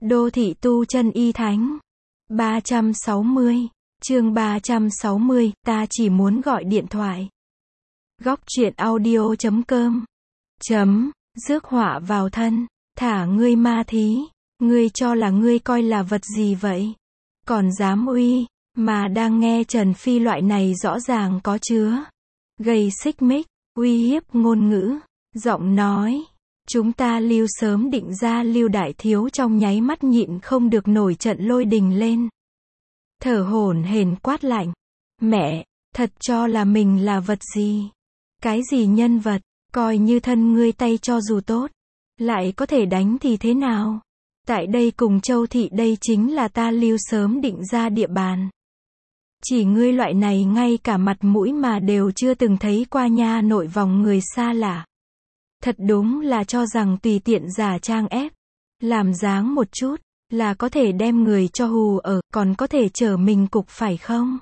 Đô thị tu chân y thánh. 360. Chương 360, ta chỉ muốn gọi điện thoại. Góc truyện audio.com. Rước họa vào thân. Thả ngươi ma thí. Ngươi cho là ngươi coi là vật gì vậy? Còn dám uy, mà đang nghe Trần Phi loại này rõ ràng có chứa gây xích mích, uy hiếp ngôn ngữ, giọng nói. Chúng ta Lưu sớm định ra Lưu đại thiếu trong nháy mắt nhịn không được nổi trận lôi đình lên. Thở hổn hển quát lạnh. Mẹ, thật cho là mình là vật gì? Cái gì nhân vật, coi như thân ngươi tay cho dù tốt, lại có thể đánh thì thế nào? Tại đây cùng Châu Thị đây chính là ta Lưu sớm định ra địa bàn. Chỉ ngươi loại này ngay cả mặt mũi mà đều chưa từng thấy qua nha nội vòng người xa lạ. Thật đúng là cho rằng tùy tiện giả trang ép, làm dáng một chút, là có thể đem người cho hù ở, còn có thể chở mình cục phải không?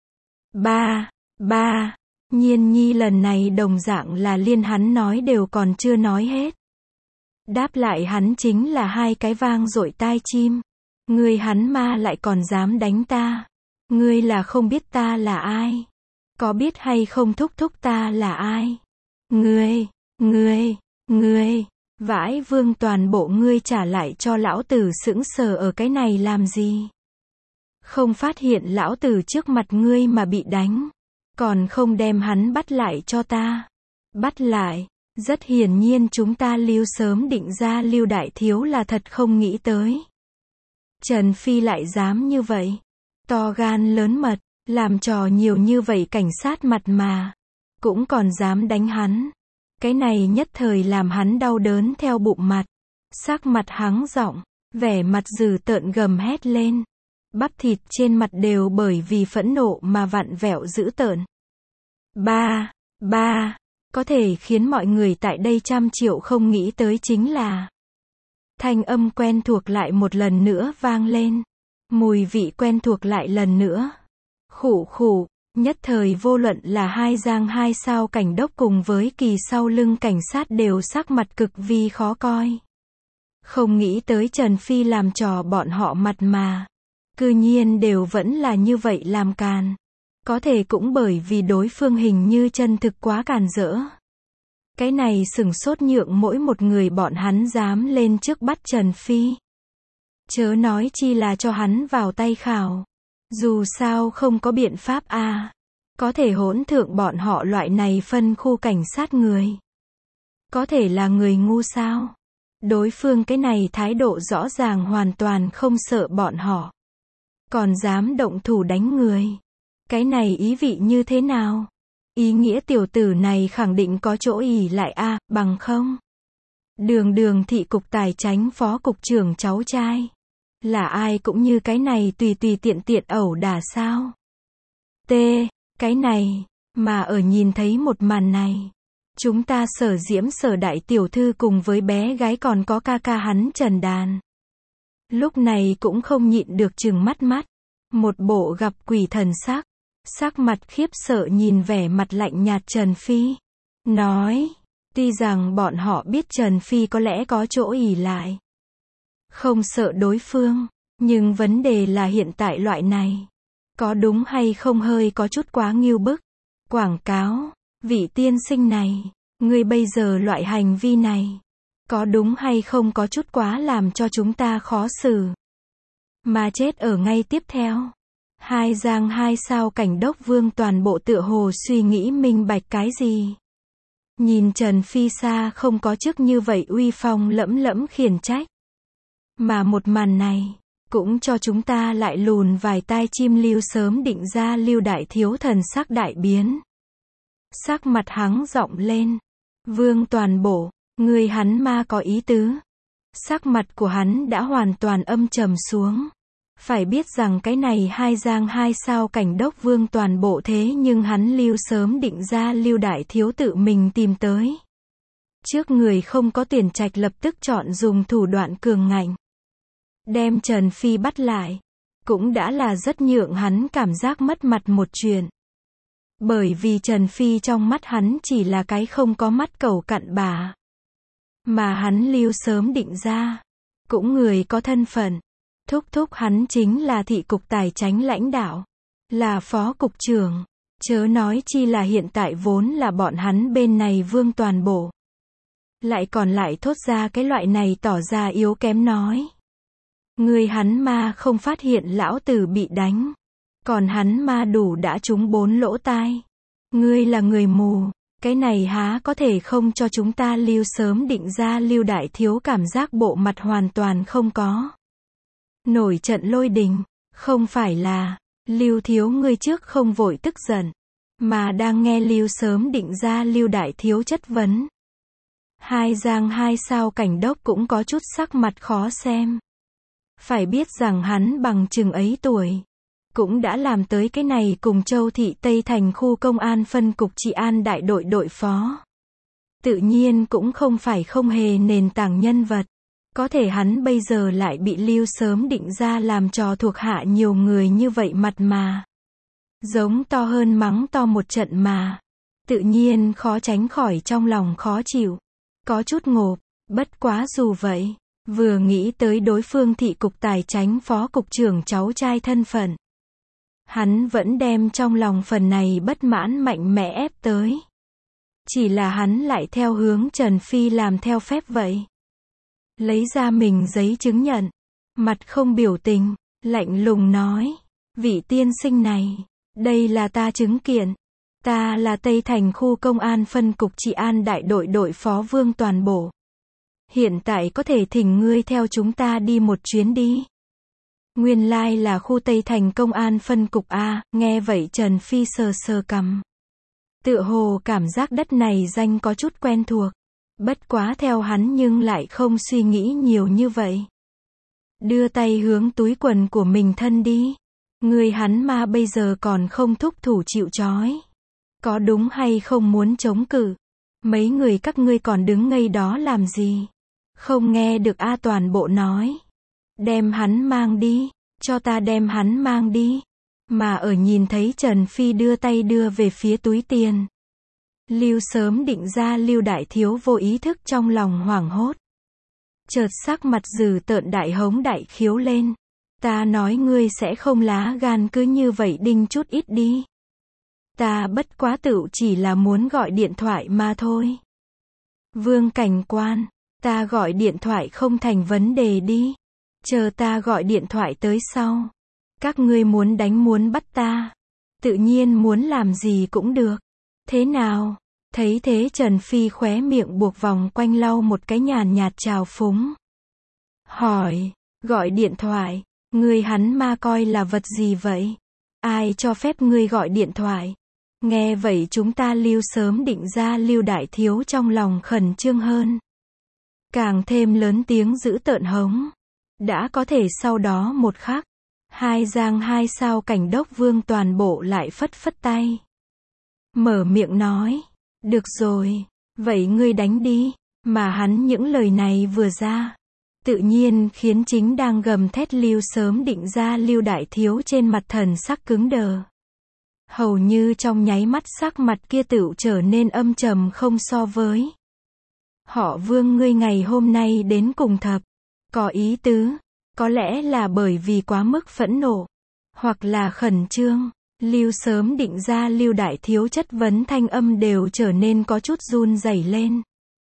Ba, Nhiên Nhi lần này đồng dạng là liên hắn nói đều còn chưa nói hết. Đáp lại hắn chính là hai cái vang dội tai chim. Ngươi hắn ma lại còn dám đánh ta. Ngươi là không biết ta là ai. Có biết hay không thúc thúc ta là ai? Ngươi, vãi vương toàn bộ ngươi trả lại cho lão tử sững sờ ở cái này làm gì? Không phát hiện lão tử trước mặt ngươi mà bị đánh. Còn không đem hắn bắt lại cho ta. Bắt lại. Rất hiển nhiên chúng ta Lưu sớm định ra Lưu đại thiếu là thật không nghĩ tới. Trần Phi lại dám như vậy. To gan lớn mật, làm trò nhiều như vậy cảnh sát mặt mà. Cũng còn dám đánh hắn. Cái này nhất thời làm hắn đau đớn theo bụng mặt. Sắc mặt hắng giọng, vẻ mặt dữ tợn gầm hét lên. Bắp thịt trên mặt đều bởi vì phẫn nộ mà vặn vẹo dữ tợn. Có thể khiến mọi người tại đây trăm triệu không nghĩ tới chính là thanh âm quen thuộc lại một lần nữa vang lên. Mùi vị quen thuộc lại lần nữa. Khụ, nhất thời vô luận là hai giang hai sao cảnh đốc cùng với kỳ sau lưng cảnh sát đều sắc mặt cực vi khó coi. Không nghĩ tới Trần Phi làm trò bọn họ mặt mà. Cư nhiên đều vẫn là như vậy làm càn. Có thể cũng bởi vì đối phương hình như chân thực quá càn rỡ. Cái này sửng sốt nhượng mỗi một người bọn hắn dám lên trước bắt Trần Phi. Chớ nói chi là cho hắn vào tay khảo. Dù sao không có biện pháp a, có thể hỗn thượng bọn họ loại này phân khu cảnh sát người. Có thể là người ngu sao? Đối phương cái này thái độ rõ ràng hoàn toàn không sợ bọn họ. Còn dám động thủ đánh người. Cái này ý vị như thế nào? Ý nghĩa tiểu tử này khẳng định có chỗ ỷ lại a, bằng không? Đường thị cục tài chánh phó cục trưởng cháu trai. Là ai cũng như cái này tùy tiện ẩu đả sao? Cái này, mà ở nhìn thấy một màn này. Chúng ta Sở Diễm Sở đại tiểu thư cùng với bé gái còn có ca hắn Trần Đàn. Lúc này cũng không nhịn được trừng mắt. Một bộ gặp quỷ thần sắc. Sắc mặt khiếp sợ nhìn vẻ mặt lạnh nhạt Trần Phi. Nói, tuy rằng bọn họ biết Trần Phi có lẽ có chỗ ỷ lại. Không sợ đối phương, nhưng vấn đề là hiện tại loại này. Có đúng hay không hơi có chút quá ngưu bức. Quảng cáo, vị tiên sinh này, ngươi bây giờ loại hành vi này. Có đúng hay không có chút quá làm cho chúng ta khó xử. Mà chết ở ngay tiếp theo. Hai giang hai sao cảnh đốc vương toàn bộ tựa hồ suy nghĩ minh bạch cái gì. Nhìn Trần Phi xa không có chức như vậy uy phong lẫm khiển trách. Mà một màn này, cũng cho chúng ta lại lùn vài tai chim Lưu sớm định ra Lưu đại thiếu thần sắc đại biến. Sắc mặt hắng giọng lên. Vương toàn bộ, người hắn ma có ý tứ. Sắc mặt của hắn đã hoàn toàn âm trầm xuống. Phải biết rằng cái này hai giang hai sao cảnh đốc vương toàn bộ thế nhưng hắn Lưu sớm định ra Lưu đại thiếu tự mình tìm tới. Trước người không có tuyển trạch lập tức chọn dùng thủ đoạn cường ngạnh. Đem Trần Phi bắt lại. Cũng đã là rất nhượng hắn cảm giác mất mặt một chuyện. Bởi vì Trần Phi trong mắt hắn chỉ là cái không có mắt cẩu cặn bà. Mà hắn Lưu sớm định ra. cũng người có thân phận. Thúc thúc hắn chính là thị cục tài chánh lãnh đạo, là phó cục trưởng, chớ nói chi là hiện tại vốn là bọn hắn bên này vương toàn bộ. Lại còn lại thốt ra cái loại này tỏ ra yếu kém nói. Người hắn ma không phát hiện lão tử bị đánh, còn hắn ma đủ đã trúng 4 lỗ tai. Ngươi là người mù, cái này há có thể không cho chúng ta Lưu sớm định ra Lưu đại thiếu cảm giác bộ mặt hoàn toàn không có. Nổi trận lôi đình, không phải là, Lưu thiếu ngươi trước không vội tức giận, mà đang nghe Lưu sớm định ra Lưu đại thiếu chất vấn. Hai Giang hai sao cảnh đốc cũng có chút sắc mặt khó xem. Phải biết rằng hắn bằng chừng ấy tuổi, cũng đã làm tới cái này cùng Châu thị Tây Thành khu công an phân cục trị an đại đội đội phó. Tự nhiên cũng không phải không hề nền tảng nhân vật. Có thể hắn bây giờ lại bị Lưu sớm định ra làm trò thuộc hạ nhiều người như vậy mặt mà. Giống to hơn mắng to một trận mà. Tự nhiên khó tránh khỏi trong lòng khó chịu. Có chút ngộp, bất quá dù vậy, vừa nghĩ tới đối phương thị cục tài chánh phó cục trưởng cháu trai thân phận. Hắn vẫn đem trong lòng phần này bất mãn mạnh mẽ ép tới. Chỉ là hắn lại theo hướng Trần Phi làm theo phép vậy. Lấy ra mình giấy chứng nhận, mặt không biểu tình, lạnh lùng nói, vị tiên sinh này, đây là ta chứng kiện, ta là Tây Thành khu công an phân cục trị an đại đội đội phó Vương Toàn Bộ. Hiện tại có thể thỉnh ngươi theo chúng ta đi một chuyến đi. Nguyên lai là khu Tây Thành công an phân cục A, nghe vậy Trần Phi sờ sờ cằm. Tựa hồ cảm giác đất này danh có chút quen thuộc. Bất quá theo hắn nhưng lại không suy nghĩ nhiều như vậy. Đưa tay hướng túi quần của mình thân đi. Người hắn mà bây giờ còn không thúc thủ chịu trói. Có đúng hay không muốn chống cự? Mấy người các ngươi còn đứng ngây đó làm gì? Không nghe được A Toàn Bộ nói. Đem hắn mang đi, cho ta đem hắn mang đi. Mà ở nhìn thấy Trần Phi đưa tay đưa về phía túi tiền. Lưu sớm định ra Lưu đại thiếu vô ý thức trong lòng hoảng hốt. Chợt sắc mặt dữ tợn đại hống đại khiếu lên. Ta nói ngươi sẽ không lá gan cứ như vậy đinh chút ít đi. Ta bất quá tự chỉ là muốn gọi điện thoại mà thôi. Vương cảnh quan, ta gọi điện thoại không thành vấn đề đi. Chờ ta gọi điện thoại tới sau. Các ngươi muốn đánh muốn bắt ta. Tự nhiên muốn làm gì cũng được. Thế nào? Thấy thế Trần Phi khóe miệng buộc vòng quanh lau một cái nhàn nhạt trào phúng. Hỏi, gọi điện thoại, ngươi hắn ma coi là vật gì vậy? Ai cho phép ngươi gọi điện thoại? Nghe vậy chúng ta Lưu sớm định ra Lưu đại thiếu trong lòng khẩn trương hơn. Càng thêm lớn tiếng dữ tợn hống. Đã có thể sau đó một khắc, hai Giang hai sao cảnh đốc Vương Toàn Bộ lại phất phất tay. Mở miệng nói. Được rồi, vậy ngươi đánh đi, mà hắn những lời này vừa ra, tự nhiên khiến chính đang gầm thét Lưu sớm định ra Lưu đại thiếu trên mặt thần sắc cứng đờ. Hầu như trong nháy mắt sắc mặt kia tựu trở nên âm trầm không so với. Họ Vương ngươi ngày hôm nay đến cùng thập, có ý tứ, có lẽ là bởi vì quá mức phẫn nộ, hoặc là khẩn trương. Lưu sớm định ra Lưu đại thiếu chất vấn thanh âm đều trở nên có chút run rẩy lên.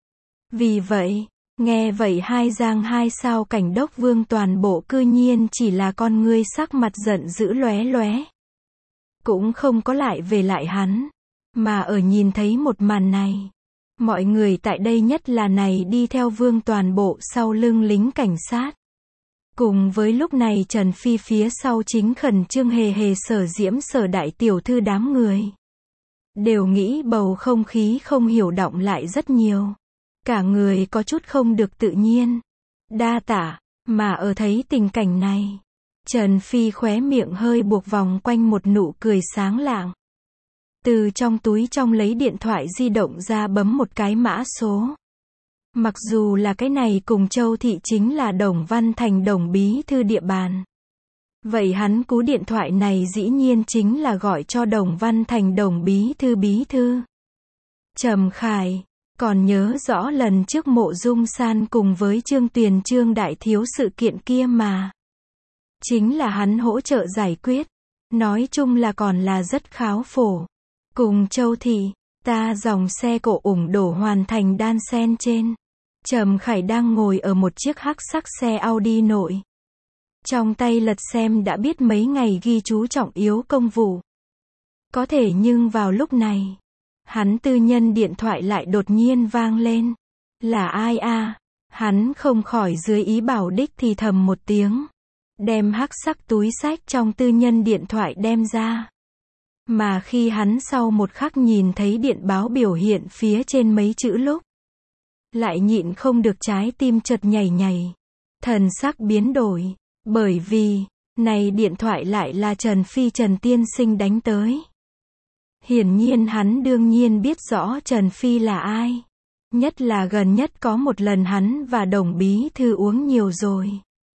Vì vậy, nghe vậy hai Giang hai sao cảnh đốc Vương Toàn Bộ cư nhiên chỉ là con ngươi sắc mặt giận dữ lóe lóe. Cũng không có lại về lại hắn, mà ở nhìn thấy một màn này. Mọi người tại đây nhất là này đi theo Vương Toàn Bộ sau lưng lính cảnh sát. Cùng với lúc này Trần Phi phía sau chính khẩn trương hề hề Sở Diễm Sở đại tiểu thư đám người. Đều nghĩ bầu không khí không hiểu động lại rất nhiều. Cả người có chút không được tự nhiên. Đa tả, mà ở thấy tình cảnh này. Trần Phi khóe miệng hơi buộc vòng quanh một nụ cười sáng lạng. Từ trong túi trong lấy điện thoại di động ra bấm một cái mã số. Mặc dù là cái này cùng Châu thị chính là Đồng Văn Thành Đồng bí thư địa bàn. Vậy hắn cú điện thoại này dĩ nhiên chính là gọi cho Đồng Văn Thành Đồng bí thư bí thư. Trầm Khải, Còn nhớ rõ lần trước Mộ Dung San cùng với Trương Tuyền Trương đại thiếu sự kiện kia mà. Chính là hắn hỗ trợ giải quyết. Nói chung là còn là rất kháo phổ. Cùng Châu Thị, ta dòng xe cộ ủng đổ hoàn thành đan sen trên. Trầm Khải đang ngồi ở một chiếc hắc sắc xe Audi nội. Trong tay lật xem đã biết mấy ngày ghi chú trọng yếu công vụ. Có thể nhưng vào lúc này, hắn tư nhân điện thoại lại đột nhiên vang lên. Là ai à? Hắn không khỏi dưới ý bảo đích thì thầm một tiếng. Đem hắc sắc túi xách trong tư nhân điện thoại đem ra. Mà khi hắn sau một khắc nhìn thấy điện báo biểu hiện phía trên mấy chữ lúc, lại nhịn không được trái tim chợt nhảy nhảy. Thần sắc biến đổi. Bởi vì, này điện thoại lại là Trần Phi Trần tiên sinh đánh tới. Hiển nhiên hắn đương nhiên biết rõ Trần Phi là ai. Nhất là gần nhất có một lần hắn và Đồng bí thư uống nhiều rồi.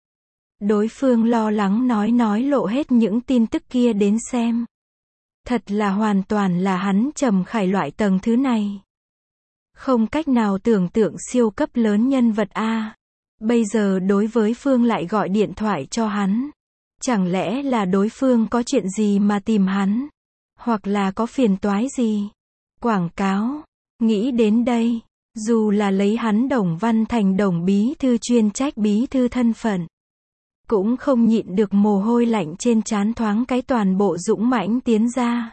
Đối phương lo lắng nói lộ hết những tin tức kia đến xem. Thật là hoàn toàn là hắn Trầm Khải loại tầng thứ này. Không cách nào tưởng tượng siêu cấp lớn nhân vật A. Bây giờ đối với Phương lại gọi điện thoại cho hắn. Chẳng lẽ là đối phương có chuyện gì mà tìm hắn? Hoặc là có phiền toái gì? Quảng cáo. Nghĩ đến đây, dù là lấy hắn Đồng Văn Thành Đồng bí thư chuyên trách bí thư thân phận, cũng không nhịn được mồ hôi lạnh trên trán thoáng cái toàn bộ dũng mãnh tiến ra.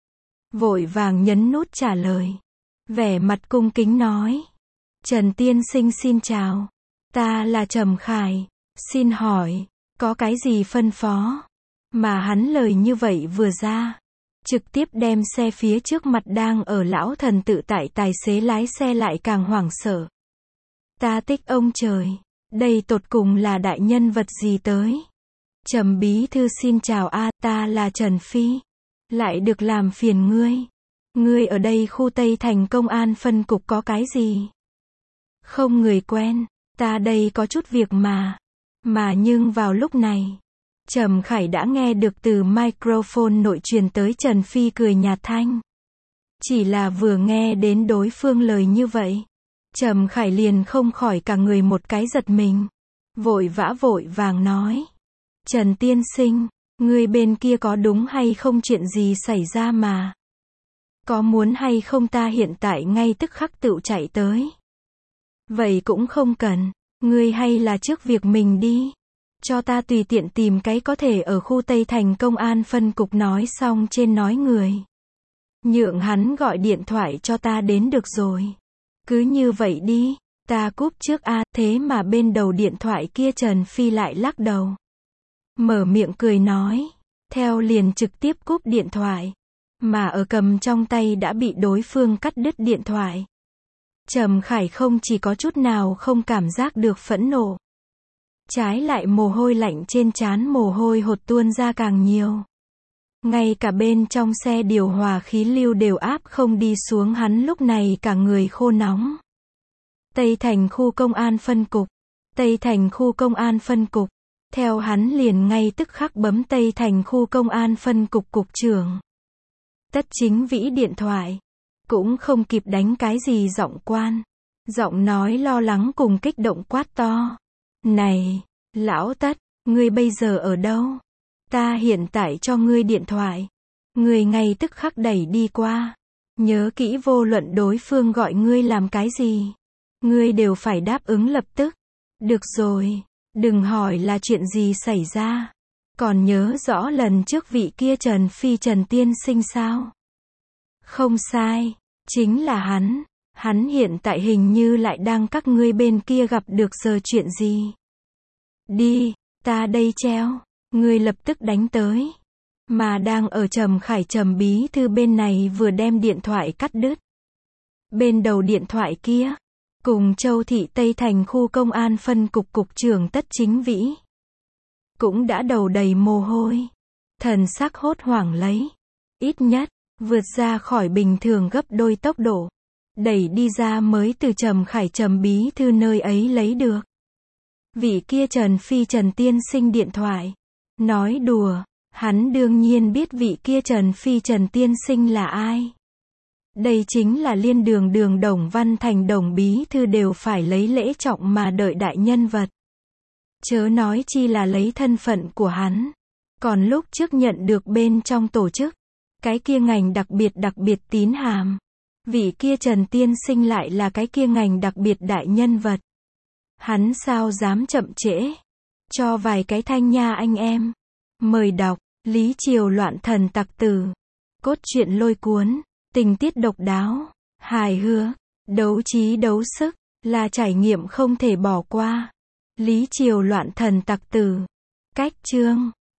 Vội vàng nhấn nút trả lời. Vẻ mặt cung kính nói. Trần tiên sinh xin chào. Ta là Trầm Khải. Xin hỏi, có cái gì phân phó? Mà hắn lời như vậy vừa ra, trực tiếp đem xe phía trước mặt đang ở lão thần tự tại tài xế lái xe lại càng hoảng sợ. Ta tích ông trời, đây tột cùng là đại nhân vật gì tới? Trầm bí thư xin chào a, ta là Trần Phi. Lại được làm phiền ngươi. Ngươi ở đây khu Tây Thành công an phân cục có cái gì? Không người quen, ta đây có chút việc mà. Mà nhưng vào lúc này, Trầm Khải đã nghe được từ microphone nội truyền tới Trần Phi cười nhạt thanh. Chỉ là vừa nghe đến đối phương lời như vậy, Trầm Khải liền không khỏi cả người một cái giật mình. Vội vàng nói. Trần tiên sinh, người bên kia có đúng hay không chuyện gì xảy ra mà? Có muốn hay không ta hiện tại ngay tức khắc tự chạy tới? Vậy cũng không cần, ngươi hay là trước việc mình đi. Cho ta tùy tiện tìm cái có thể ở khu Tây Thành công an phân cục nói xong trên nói người. Nhượng hắn gọi điện thoại cho ta đến được rồi. Cứ như vậy đi, ta cúp trước a. Thế mà bên đầu điện thoại kia Trần Phi lại lắc đầu. Mở miệng cười nói. Theo liền trực tiếp cúp điện thoại. Mà ở cầm trong tay đã bị đối phương cắt đứt điện thoại. Trầm Khải không chỉ có chút nào không cảm giác được phẫn nộ. Trái lại mồ hôi lạnh trên trán mồ hôi hột tuôn ra càng nhiều. Ngay cả bên trong xe điều hòa khí lưu đều áp không đi xuống, hắn lúc này cả người khô nóng. Tây Thành khu công an phân cục. Tây Thành khu công an phân cục. Theo hắn liền ngay tức khắc bấm Tây Thành khu công an phân cục cục trưởng Tất Chính Vĩ điện thoại. Cũng không kịp đánh cái gì giọng quan. Giọng nói lo lắng cùng kích động quát to. Này, lão Tất, ngươi bây giờ ở đâu? Ta hiện tại cho ngươi điện thoại. Ngươi ngay tức khắc đẩy đi qua. Nhớ kỹ vô luận đối phương gọi ngươi làm cái gì, ngươi đều phải đáp ứng lập tức. Được rồi, đừng hỏi là chuyện gì xảy ra. Còn nhớ rõ lần trước vị kia Trần Phi Trần tiên sinh sao? Không sai, chính là hắn. Hắn hiện tại hình như lại đang các ngươi bên kia gặp được giờ chuyện gì. Đi, ta đây treo. Ngươi lập tức đánh tới. Mà đang ở Trầm Khải Trầm bí thư bên này vừa đem điện thoại cắt đứt. Bên đầu điện thoại kia, cùng Châu Thị Tây Thành khu công an phân cục cục trưởng Tất Chính Vĩ. Cũng đã đầu đầy mồ hôi. Thần sắc hốt hoảng lấy. Ít nhất, vượt ra khỏi bình thường gấp đôi tốc độ. Đẩy đi ra mới từ Trầm Khải Trầm bí thư nơi ấy lấy được. Vị kia Trần Phi Trần tiên sinh điện thoại. Nói đùa, hắn đương nhiên biết vị kia Trần Phi Trần tiên sinh là ai. Đây chính là liên đường đường Đồng Văn Thành Đồng bí thư đều phải lấy lễ trọng mà đợi đại nhân vật. Chớ nói chi là lấy thân phận của hắn. Còn lúc trước nhận được bên trong tổ chức, cái kia ngành đặc biệt tín hàm. Vị kia Trần Tiên Sinh lại là cái kia ngành đặc biệt đại nhân vật. Hắn sao dám chậm trễ. Cho vài cái thanh nha anh em. Mời đọc, Lý Triều loạn thần tặc tử. Cốt truyện lôi cuốn, tình tiết độc đáo, hài hước, đấu trí đấu sức, là trải nghiệm không thể bỏ qua. Lý Triều loạn thần tặc tử. Cách chương